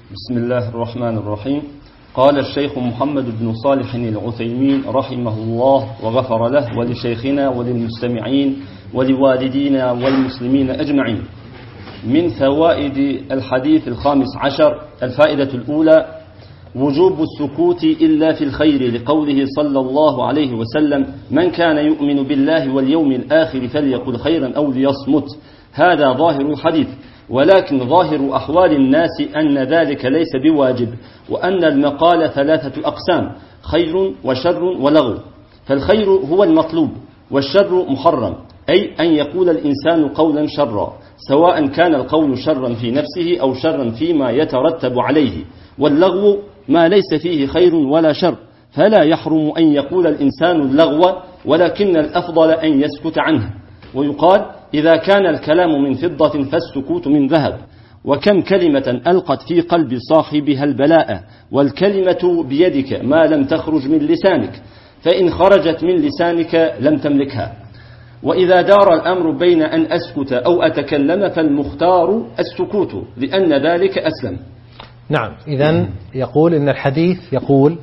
بسم الله الرحمن الرحيم. قال الشيخ محمد بن صالح العثيمين رحمه الله وغفر له ولشيخنا وللمستمعين ولوالدينا والمسلمين أجمعين. من فوائد الحديث 15 الفائدة الأولى وجوب السكوت إلا في الخير، لقوله صلى الله عليه وسلم: من كان يؤمن بالله واليوم الآخر فليقل خيرا أو ليصمت. هذا ظاهر الحديث، ولكن ظاهر أحوال الناس أن ذلك ليس بواجب، وأن المقال 3 أقسام: خير وشر ولغو. فالخير هو المطلوب، والشر محرم، أي أن يقول الإنسان قولا شرا، سواء كان القول شرا في نفسه أو شرا فيما يترتب عليه. واللغو ما ليس فيه خير ولا شر، فلا يحرم أن يقول الإنسان اللغو، ولكن الأفضل أن يسكت عنه. ويقال: إذا كان الكلام من فضة فالسكوت من ذهب. وكم كلمة ألقت في قلب صاحبها البلاء، والكلمة بيدك ما لم تخرج من لسانك، فإن خرجت من لسانك لم تملكها. وإذا دار الأمر بين أن أسكت أو أتكلم فالمختار السكوت، لأن ذلك أسلم. نعم، إذن يقول إن الحديث يقول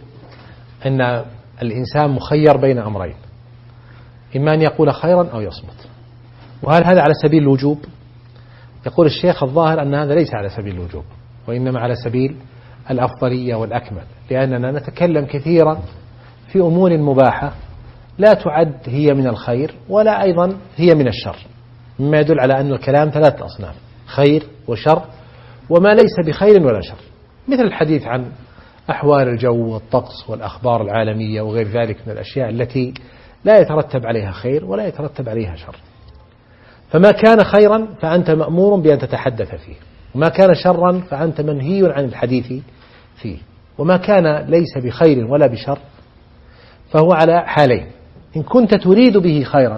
أن الإنسان مخير بين أمرين، إما أن يقول خيرا أو يصمت. وهل هذا على سبيل الوجوب؟ يقول الشيخ الظاهر أن هذا ليس على سبيل الوجوب، وإنما على سبيل الأفضلية والأكمل، لأننا نتكلم كثيرا في أمور مباحة لا تعد هي من الخير ولا أيضا هي من الشر، مما يدل على أن الكلام 3 أصناف: خير وشر وما ليس بخير ولا شر، مثل الحديث عن أحوال الجو والطقس والأخبار العالمية وغير ذلك من الأشياء التي لا يترتب عليها خير ولا يترتب عليها شر. فما كان خيرا فأنت مأمور بأن تتحدث فيه، وما كان شرا فأنت منهي عن الحديث فيه. وما كان ليس بخير ولا بشر فهو على حالين: إن كنت تريد به خيرا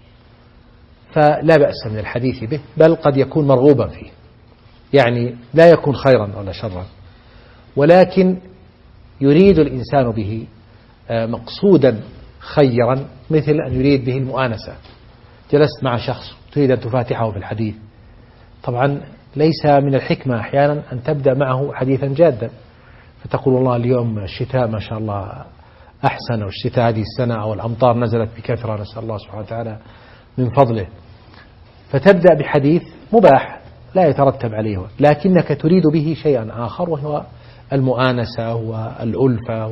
فلا بأس من الحديث به، بل قد يكون مرغوبا فيه، يعني لا يكون خيرا ولا شرا، ولكن يريد الإنسان به مقصودا خيرا، مثل أن يريد به المؤانسة. جلست مع شخص تريد أن تفاتحه في الحديث، طبعا ليس من الحكمة أحيانا أن تبدأ معه حديثا جادا، فتقول: والله اليوم الشتاء ما شاء الله أحسن، والشتاء هذه السنة أو الأمطار نزلت بكثرة، نسأل الله سبحانه وتعالى من فضله، فتبدأ بحديث مباح لا يترتب عليه، لكنك تريد به شيئا آخر، وهو المؤانسة والألفة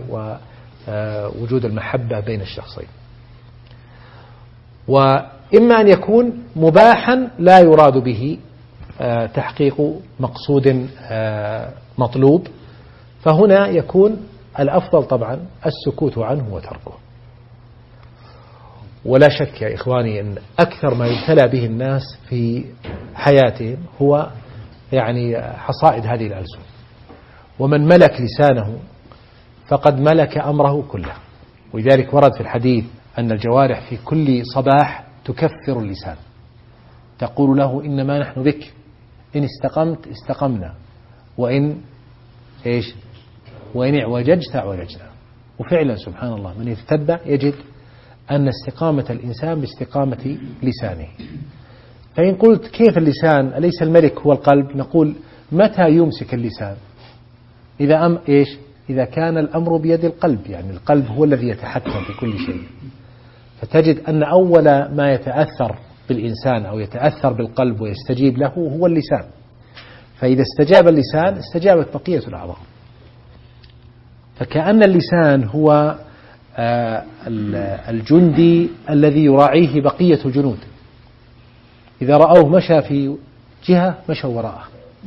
ووجود المحبة بين الشخصين. وإما أن يكون مباحا لا يراد به تحقيق مقصود مطلوب، فهنا يكون الأفضل طبعا السكوت عنه وتركه. ولا شك يا إخواني أن أكثر ما يبتلى به الناس في حياتهم هو يعني حصائد هذه الألسن، ومن ملك لسانه فقد ملك أمره كله. ولذلك ورد في الحديث أن الجوارح في كل صباح تكفر اللسان، تقول له: إنما نحن بك، إن استقمت استقمنا، وإن اعوججت اعوججنا. وفعلا سبحان الله، من يتتبع يجد أن استقامة الإنسان باستقامة لسانه. فإن قلت: كيف اللسان؟ أليس الملك هو القلب؟ نقول: متى يمسك اللسان؟ إذا كان الأمر بيد القلب، يعني القلب هو الذي يتحكم في كل شيء. فتجد أن أول ما يتأثر بالإنسان أو يتأثر بالقلب ويستجيب له هو اللسان، فإذا استجاب اللسان استجابت بقية الأعضاء. فكأن اللسان هو الجندي الذي يراعيه بقية الجنود، إذا رأوه مشى في جهة مشوا وراءه.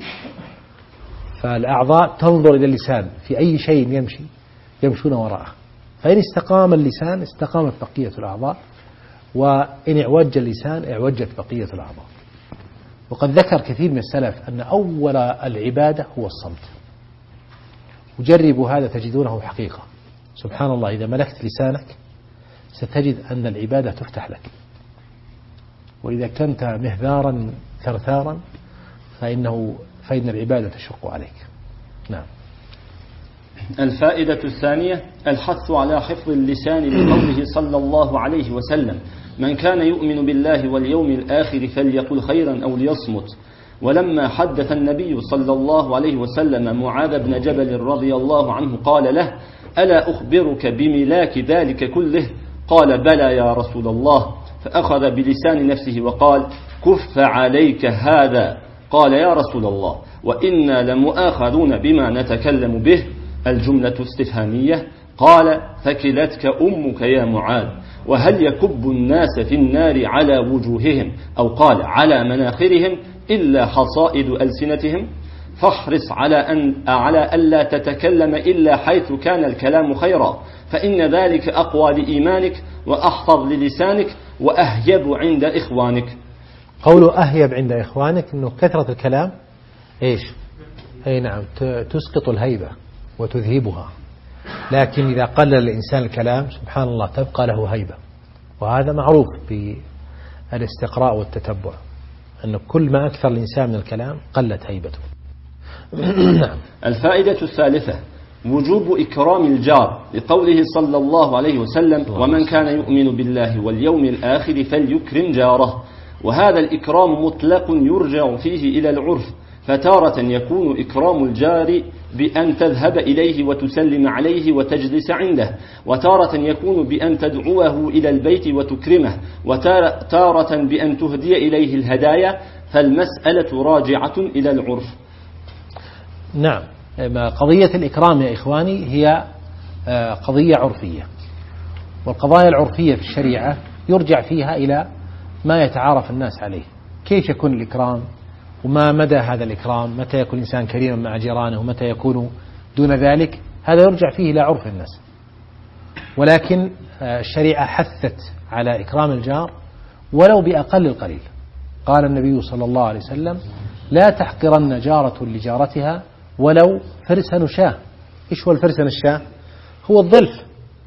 فالأعضاء تنظر إلى اللسان في أي شيء يمشي يمشون وراءه، فإن استقام اللسان استقامت بقية الأعضاء، وإن اعوج اللسان اعوجت بقية الأعضاء. وقد ذكر كثير من السلف أن أول العبادة هو الصمت، وجربوا هذا تجدونه حقيقة. سبحان الله، إذا ملكت لسانك ستجد أن العبادة تفتح لك، وإذا كنت مهذارا ثرثارا فإن العبادة تشق عليك. نعم. الفائدة الثانية الحث على حفظ اللسان، بقوله صلى الله عليه وسلم: من كان يؤمن بالله واليوم الآخر فليقل خيرا أو ليصمت. ولما حدث النبي صلى الله عليه وسلم معاذ بن جبل رضي الله عنه قال له: ألا أخبرك بملاك ذلك كله؟ قال: بلى يا رسول الله. فأخذ بلسان نفسه وقال: كف عليك هذا. قال: يا رسول الله، وإنا لمؤاخذون بما نتكلم به. الجملة استفهامية. قال: فكلتك أمك يا معاذ. وهل يكب الناس في النار على وجوههم، أو قال على مناخرهم، إلا حصائد ألسنتهم؟ فاحرص على ألا تتكلم إلا حيث كان الكلام خيرا، فإن ذلك أقوى لإيمانك وأحفظ للسانك وأهيب عند إخوانك. قوله أهيب عند إخوانك أنه كثرة الكلام إيش؟ أي نعم، تسقط الهيبة وتذهبها، لكن إذا قلل الإنسان الكلام سبحان الله تبقى له هيبة. وهذا معروف بالاستقراء والتتبع، أن كل ما أكثر الإنسان من الكلام قلت هيبته. الفائدة الثالثة: وجوب إكرام الجار، لقوله صلى الله عليه وسلم: ومن كان يؤمن بالله واليوم الآخر فليكرم جاره. وهذا الإكرام مطلق يرجع فيه إلى العرف، فتارة يكون إكرام الجار بأن تذهب إليه وتسلم عليه وتجلس عنده، وتارة يكون بأن تدعوه إلى البيت وتكرمه، وتارة بأن تهدي إليه الهدايا، فالمسألة راجعة إلى العرف. نعم، قضية الإكرام يا إخواني هي قضية عرفية، والقضايا العرفية في الشريعة يرجع فيها إلى ما يتعارف الناس عليه. كيف يكون الإكرام، وما مدى هذا الإكرام، متى يكون الإنسان كريما مع جيرانه ومتى يكون دون ذلك، هذا يرجع فيه إلى عرف الناس. ولكن الشريعة حثت على إكرام الجار ولو بأقل القليل. قال النبي صلى الله عليه وسلم: لا تحقرن جارة لجارتها ولو فرسن شاه. إيش هو الفرسن الشاه؟ هو الظلف،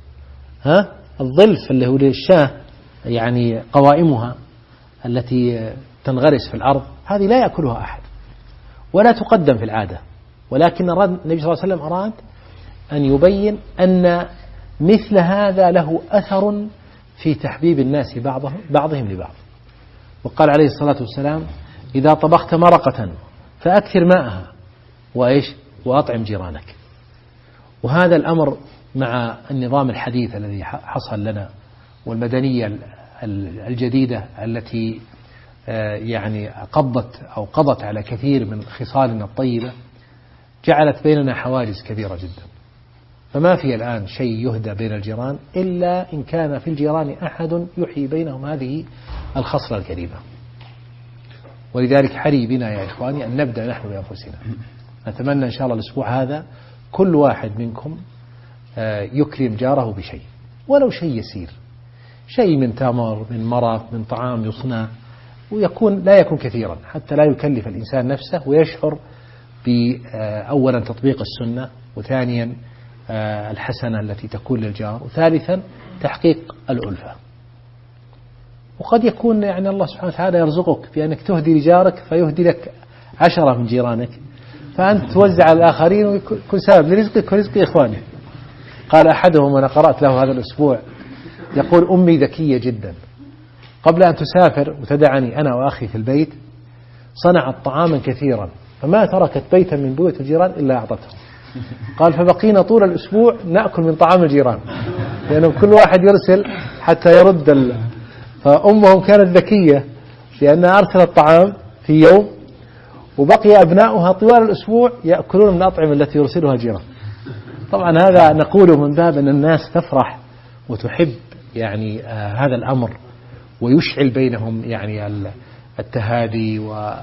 الظلف اللي هو الشاه، يعني قوائمها التي تنغرس في الأرض، هذه لا يأكلها أحد ولا تقدم في العادة، ولكن النبي صلى الله عليه وسلم أراد أن يبين أن مثل هذا له أثر في تحبيب الناس بعضهم لبعض. وقال عليه الصلاة والسلام: إذا طبخت مرقة فأكثر ماءها وأطعم جيرانك. وهذا الأمر مع النظام الحديث الذي حصل لنا والمدنية الجديدة التي يعني قضت على كثير من خصالنا الطيبة، جعلت بيننا حواجز كبيرة جدا. فما في الآن شيء يهدى بين الجيران إلا إن كان في الجيران أحد يحيي بينهم هذه الخصلة الكريمة. ولذلك حري بنا يا إخواني أن نبدأ نحن بأنفسنا. نتمنى إن شاء الله الأسبوع هذا كل واحد منكم يكرم جاره بشيء، ولو شيء يسير، شيء من تمر، من مرق، من طعام يصنع، لا يكون كثيرا حتى لا يكلف الإنسان نفسه، ويشعر بأولا تطبيق السنة، وثانيا الحسنة التي تكون للجار، وثالثا تحقيق الألفة. وقد يكون يعني الله سبحانه وتعالى يرزقك بأنك تهدي لجارك فيهدي لك 10 من جيرانك، فأنت توزع على الآخرين ويكون سبب لرزقك ورزق إخوانك. قال أحدهم وأنا قرأت له هذا الأسبوع، يقول: أمي ذكية جدا، قبل أن تسافر وتدعني أنا وأخي في البيت صنعت طعاما كثيرا، فما تركت بيتا من بيوت الجيران إلا أعطته. قال: فبقينا طول الأسبوع نأكل من طعام الجيران، لأنه كل واحد يرسل حتى يرد فأمهم كانت ذكية لأنها أرسلت طعام في يوم، وبقي أبناؤها طوال الأسبوع يأكلون من الأطعمة التي يرسلها الجيران. طبعا هذا نقوله من باب أن الناس تفرح وتحب يعني هذا الأمر، ويشعل بينهم يعني التهادي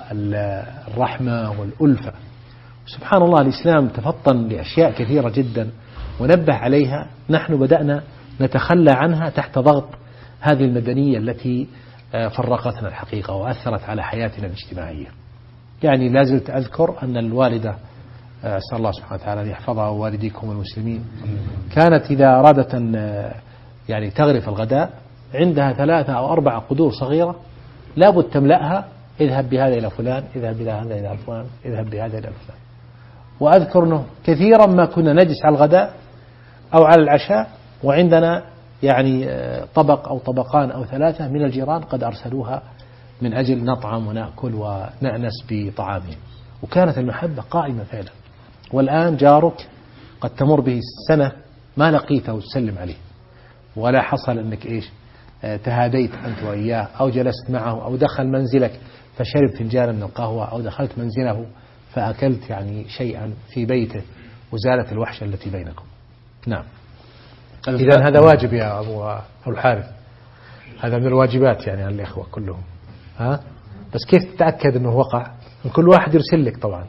والرحمة والألفة. سبحان الله، الإسلام تفطن لأشياء كثيرة جدا ونبه عليها، نحن بدأنا نتخلى عنها تحت ضغط هذه المدنية التي فرقتنا الحقيقة وأثرت على حياتنا الاجتماعية. يعني لازلت أذكر أن الوالدة، أسأل الله سبحانه وتعالى أن يحفظها ووالديكم المسلمين، كانت إذا أرادت أن يعني تغرف الغداء عندها 3 أو 4 قدور صغيرة لابد تملأها: اذهب بهذا إلى فلان، اذهب بهذا إلى فلان، اذهب بهذا إلى فلان. وأذكر أنه كثيرا ما كنا نجلس على الغداء أو على العشاء وعندنا يعني طبق أو طبقان أو 3 من الجيران قد أرسلوها من أجل نطعم ونأكل ونأنس بطعامهم، وكانت المحبة قائمة فعلا. والآن جارك قد تمر به السنة ما لقيته وتسلم عليه، ولا حصل أنك إيش تهاديت أنت وإياه، أو جلست معه، أو دخل منزلك فشرب فنجانا من القهوة، أو دخلت منزله فأكلت يعني شيئا في بيته، وزالت الوحشة التي بينكم. نعم. إذن هذا واجب يا أبو الحارث، هذا من الواجبات يعني على الإخوة كلهم. ها؟ بس كيف تتأكد أنه وقع؟ كل واحد يرسل لك طبعا.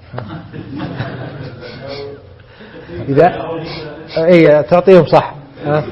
إذا إيه تعطيهم صح. ها؟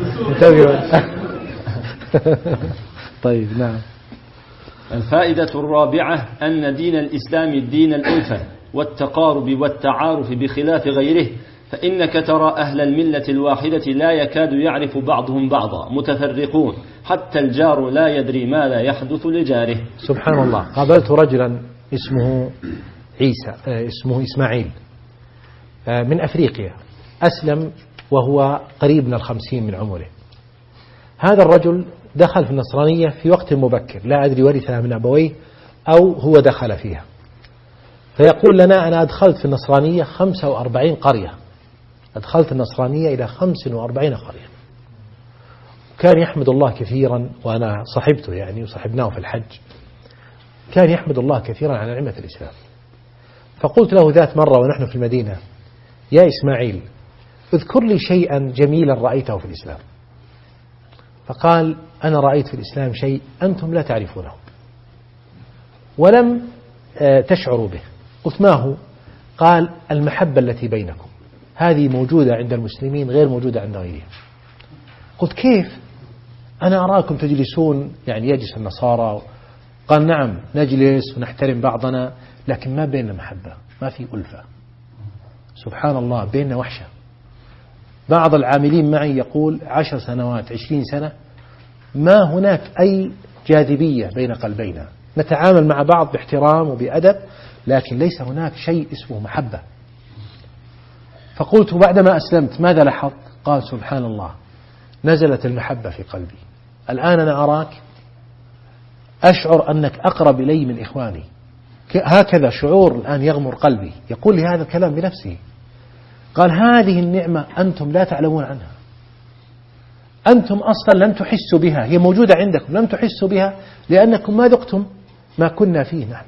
طيب نعم. الفائدة الرابعة أن دين الإسلام دين الألفة والتقارب والتعارف بخلاف غيره، فإنك ترى أهل الملة الواحدة لا يكاد يعرف بعضهم بعضا، متفرقون، حتى الجار لا يدري ماذا يحدث لجاره. سبحان الله. قابلت رجلا اسمه اسمه إسماعيل من أفريقيا، أسلم وهو قريب من 50 من عمره. هذا الرجل دخل في النصرانية في وقت مبكر، لا أدري ورثها من أبويه أو هو دخل فيها. فيقول لنا أنا أدخلت في النصرانية 45 قرية، أدخلت النصرانية إلى 45 قرية. كان يحمد الله كثيرا، وأنا صحبته يعني وصحبناه في الحج، كان يحمد الله كثيرا على نعمة الإسلام. فقلت له ذات مرة ونحن في المدينة: يا إسماعيل، اذكر لي شيئا جميلا رأيته في الإسلام. فقال: أنا رأيت في الإسلام شيء أنتم لا تعرفونه ولم تشعروا به. قلت: ما هو؟ قال: المحبة التي بينكم، هذه موجودة عند المسلمين غير موجودة عند غيرهم. قلت: كيف؟ أنا أراكم تجلسون، يعني يجلس النصارى. قال: نعم نجلس ونحترم بعضنا، لكن ما بيننا محبة، ما في ألفة. سبحان الله، بيننا وحشة. بعض العاملين معي يقول 10 سنوات 20 سنة ما هناك أي جاذبية بين قلبينا، نتعامل مع بعض باحترام وبأدب، لكن ليس هناك شيء اسمه محبة. فقلت: بعدما أسلمت ماذا لاحظت؟ قال: سبحان الله، نزلت المحبة في قلبي. الآن أنا أراك أشعر أنك أقرب إلي من إخواني. هكذا شعور الآن يغمر قلبي. يقول لي هذا الكلام بنفسه. قال: هذه النعمة أنتم لا تعلمون عنها، أنتم أصلا لم تحسوا بها، هي موجودة عندكم لم تحسوا بها لأنكم ما ذقتم ما كنا فيه نحن.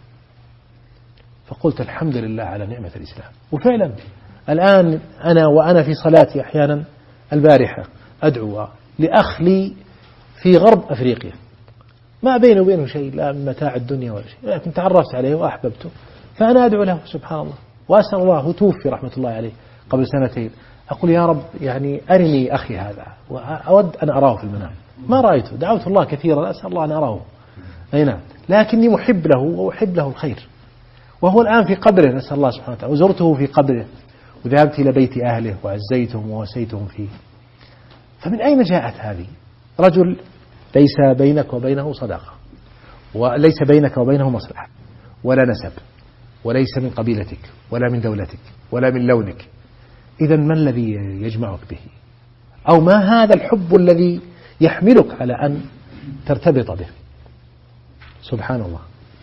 فقلت: الحمد لله على نعمة الإسلام. وفعلا الآن وأنا في صلاتي أحيانا، البارحة أدعو لأخ لي في غرب أفريقيا، ما بينه وبينه شيء، لا من متاع الدنيا ولا شيء، لكن تعرفت عليه وأحببته، فأنا أدعو له سبحان الله. وأسأل الله، توفي رحمة الله عليه قبل 2 أقول: يا رب يعني أرني أخي هذا، وأود أن أراه في المنام. ما رأيته، دعوت الله كثيرا أسأل الله أن أراه، أي نعم، لكني محب له وأحب له الخير. وهو الآن في قبره، نسأل الله سبحانه وتعالى، وزرته في قبره وذهبت إلى بيت أهله وعزيتهم ووسيتهم فيه. فمن أين جاءت هذه؟ رجل ليس بينك وبينه صداقة، وليس بينك وبينه مصلحة ولا نسب، وليس من قبيلتك ولا من دولتك ولا من لونك، إذا ما الذي يجمعك به؟ أو ما هذا الحب الذي يحملك على أن ترتبط به؟ سبحان الله.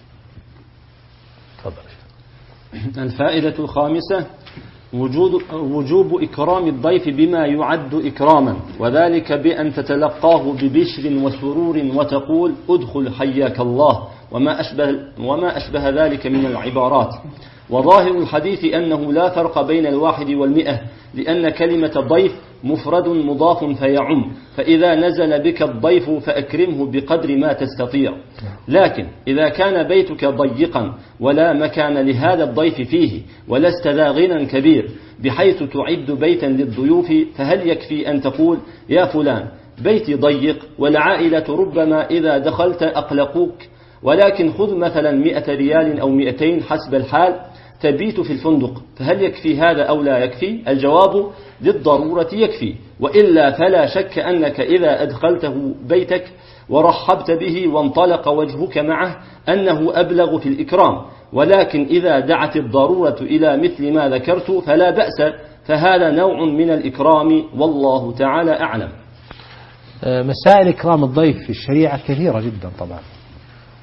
تفضل. الفائدة الخامسة وجوب إكرام الضيف بما يعد إكراما، وذلك بأن تتلقاه ببشر وسرور وتقول: ادخل حياك الله، وما أشبه ذلك من العبارات. وظاهر الحديث أنه لا فرق بين 1 و100، لأن كلمة ضيف مفرد مضاف فيعم، فإذا نزل بك الضيف فأكرمه بقدر ما تستطيع. لكن إذا كان بيتك ضيقا ولا مكان لهذا الضيف فيه، ولست ذا غنى كبير بحيث تعد بيتا للضيوف، فهل يكفي أن تقول: يا فلان بيتي ضيق والعائلة ربما إذا دخلت أقلقوك، ولكن خذ مثلا 100 ريال أو 200 حسب الحال تبيت في الفندق، فهل يكفي هذا أو لا يكفي؟ الجواب: للضرورة يكفي، وإلا فلا شك أنك إذا أدخلته بيتك ورحبت به وانطلق وجهك معه أنه أبلغ في الإكرام. ولكن إذا دعت الضرورة إلى مثل ما ذكرت فلا بأس، فهذا نوع من الإكرام، والله تعالى أعلم. مسائل إكرام الضيف في الشريعة كثيرة جدا طبعا،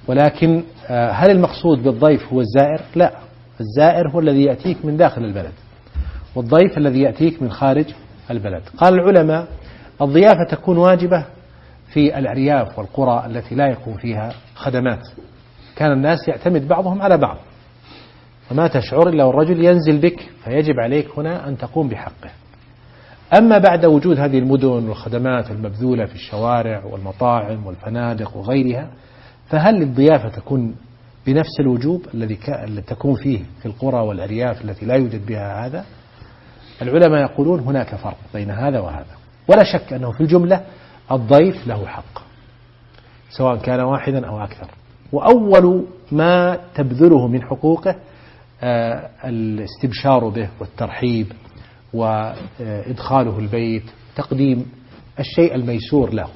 ولكن هل المقصود بالضيف هو الزائر؟ لا، الزائر هو الذي يأتيك من داخل البلد، والضيف الذي يأتيك من خارج البلد. قال العلماء الضيافة تكون واجبة في الأرياف والقرى التي لا يكون فيها خدمات، كان الناس يعتمد بعضهم على بعض، فما تشعر إلا والرجل ينزل بك، فيجب عليك هنا أن تقوم بحقه. أما بعد وجود هذه المدن والخدمات المبذولة في الشوارع والمطاعم والفنادق وغيرها، فهل الضيافة تكون بنفس الوجوب الذي تكون فيه في القرى والأرياف التي لا يوجد بها هذا؟ العلماء يقولون هناك فرق بين هذا وهذا، ولا شك أنه في الجملة الضيف له حق سواء كان واحدا أو أكثر، وأول ما تبذله من حقوقه الاستبشار به والترحيب وإدخاله البيت، تقديم الشيء الميسور له.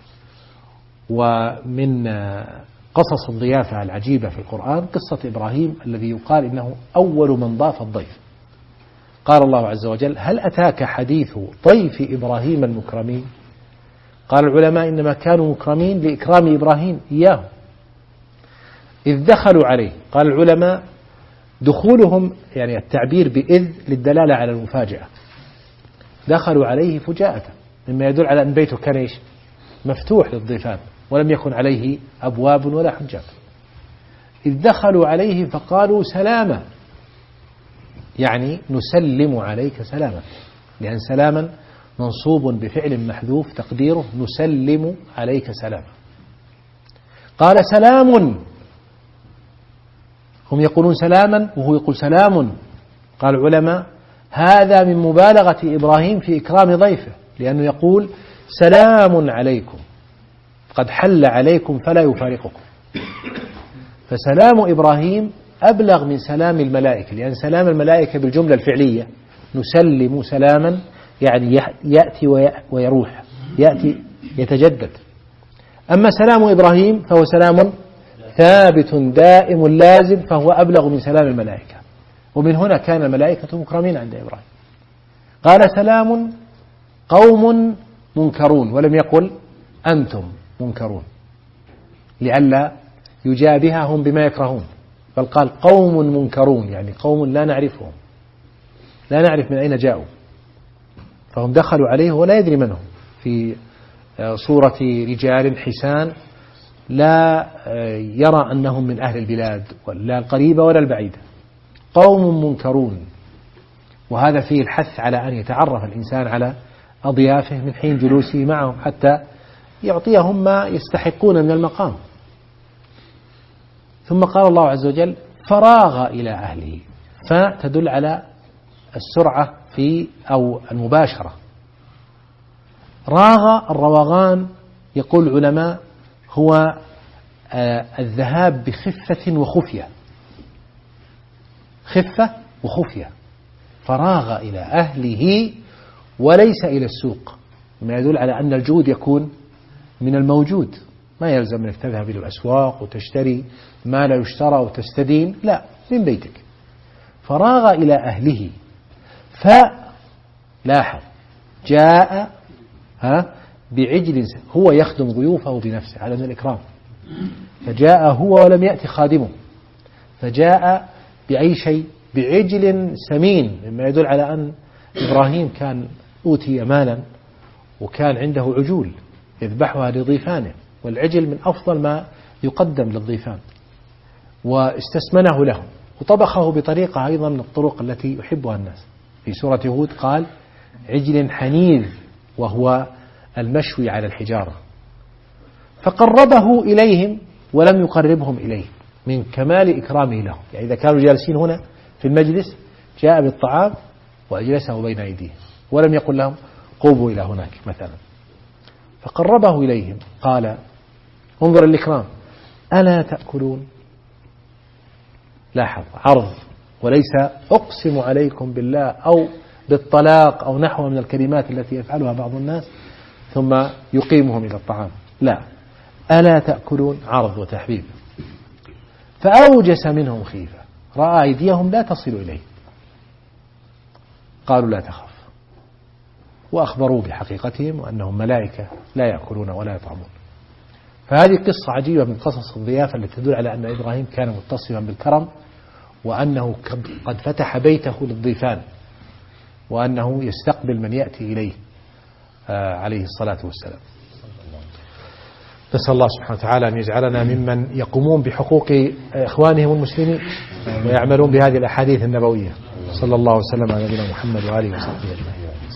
ومن قصص الضيافة العجيبة في القرآن قصة إبراهيم الذي يقال إنه أول من ضاف الضيف. قال الله عز وجل: هل أتاك حديث ضيف إبراهيم المكرمين؟ قال العلماء إنما كانوا مكرمين لإكرام إبراهيم إياه إذ دخلوا عليه. قال العلماء دخولهم يعني التعبير بإذ للدلالة على المفاجأة، دخلوا عليه فجاءة، مما يدل على أن بيته كان مفتوح للضيفان ولم يكن عليه أبواب ولا حجاب. إذ دخلوا عليه فقالوا سلاما، يعني نسلم عليك سلاما، لأن سلاما منصوب بفعل محذوف تقديره نسلم عليك سلاما. قال سلام، هم يقولون سلاما وهو يقول سلام. قال العلماء هذا من مبالغة إبراهيم في إكرام ضيفه، لأنه يقول سلام عليكم قد حل عليكم فلا يفارقكم، فسلام إبراهيم أبلغ من سلام الملائكة، لأن سلام الملائكة بالجملة الفعلية نسلم سلاما يعني يأتي ويروح، يأتي يتجدد. أما سلام إبراهيم فهو سلام ثابت دائم لازم، فهو أبلغ من سلام الملائكة، ومن هنا كان الملائكة مكرمين عند إبراهيم. قال سلام قوم منكرون، ولم يقل أنتم منكرون لئلا يجابههم بما يكرهون، بل قال قوم منكرون، يعني قوم لا نعرفهم، لا نعرف من أين جاءوا، فهم دخلوا عليه ولا يدري من هم، في صورة رجال حسان لا يرى أنهم من أهل البلاد ولا القريبة ولا البعيدة، قوم منكرون. وهذا فيه الحث على أن يتعرف الإنسان على أضيافه من حين جلوسه معهم حتى يعطيهم ما يستحقون من المقام. ثم قال الله عز وجل فراغ إلى أهله، فتدل على السرعة في أو المباشرة. راغ الروغان يقول العلماء هو الذهاب بخفة وخفية، خفة وخفية. فراغ إلى أهله وليس إلى السوق، ما يدل على أن الجود يكون من الموجود، ما يلزم أنك تذهب إلى الأسواق وتشتري ما لا يشترى وتستدين، لا، من بيتك. فراغ إلى أهله، فلاحظ جاء بعجل، هو يخدم ضيوفه بنفسه على من الإكرام، فجاء هو ولم يأتي خادمه، فجاء بأي شيء، بعجل سمين، مما يدل على أن إبراهيم كان أوتي مالا وكان عنده عجول يذبحها لضيفانه، والعجل من أفضل ما يقدم للضيفان، واستسمنه له وطبخه بطريقة أيضا من الطرق التي يحبها الناس. في سورة هود قال عجل حنيذ، وهو المشوي على الحجارة. فقربه إليهم ولم يقربهم إليه من كمال إكرامه لهم، يعني إذا كانوا جالسين هنا في المجلس جاء بالطعام وأجلسه بين أيديهم ولم يقل لهم قوموا إلى هناك مثلا، فقربه إليهم. قال انظر الإكرام ألا تأكلون، لاحظ عرض، وليس أقسم عليكم بالله أو بالطلاق أو نحو من الكلمات التي يفعلها بعض الناس ثم يقيمهم إلى الطعام، لا، ألا تأكلون، عرض وتحبيب. فأوجس منهم خيفة، رأى أيديهم لا تصل إليه، قالوا لا تخف، وأخبروا بحقيقتهم وأنهم ملائكة لا يأكلون ولا يطعمون. فهذه قصة عجيبة من قصص الضيافة التي تدل على أن إبراهيم كان متصفا بالكرم، وأنه قد فتح بيته للضيفان، وأنه يستقبل من يأتي إليه عليه الصلاة والسلام. نسأل الله سبحانه وتعالى أن يجعلنا ممن يقومون بحقوق إخوانهم المسلمين ويعملون بهذه الأحاديث النبوية. صلى الله وسلم على نبينا محمد وآله وصحبه أجمعين.